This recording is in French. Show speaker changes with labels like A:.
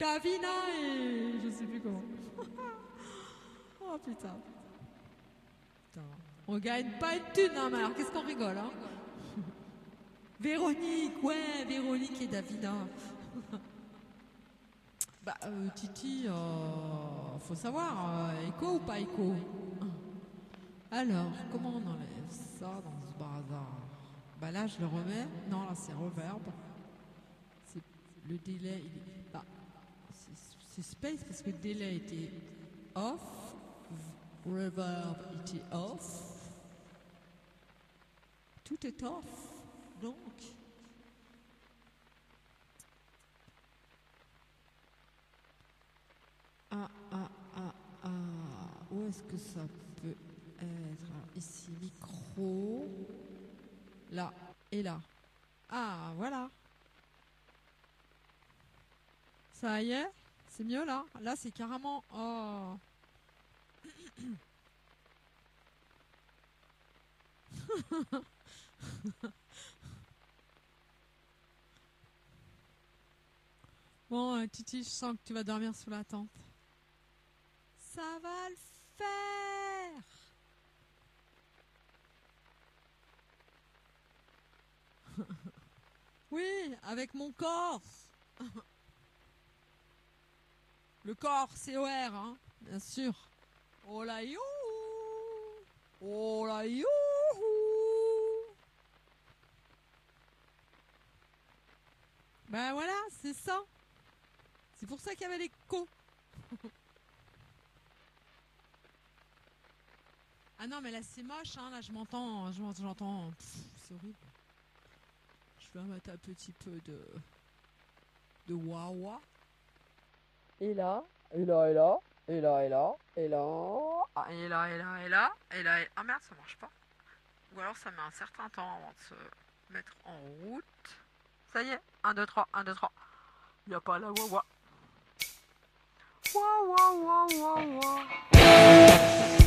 A: Davina et je sais plus comment. Oh putain. Putain. On gagne pas une thune, hein, mais alors qu'est-ce qu'on rigole, hein? Véronique, ouais, Véronique et Davina. Bah, Titi, faut savoir, écho ou pas écho? Alors, comment on enlève ça dans ce bazar? Bah là, je le remets. Non, là, c'est reverb. C'est le délai, il est... Bah, c'est space parce que le délai était off. Reverb était off. Tout est off. Donc... Où est-ce que ça peut être? Alors, ici, micro. Là et là. Ah, voilà. Ça y est? C'est mieux là? Là, c'est carrément... Oh. Bon, Titi, je sens que tu vas dormir sous la tente. Ça va le faire! Oui, avec mon corps. Le corps, C-O-R, hein, bien sûr. Oh la youhou! Oh la youhou! Ben voilà, c'est ça. C'est pour ça qu'il y avait l'écho. Ah non, mais là c'est moche, hein. Là je m'entends, j'entends. C'est horrible. Je vais mettre un petit peu de wah-wah.
B: Et là, et là, et là, et là, et là, et là.
A: Ah, et là, et là, et là, et là. Ah merde, ça marche pas. Ou alors ça met un certain temps avant de se mettre en route. Ça y est, 1, 2, 3, 1, 2, 3. Y a pas la wah-wah. Wah, wah, wah, wah, wah.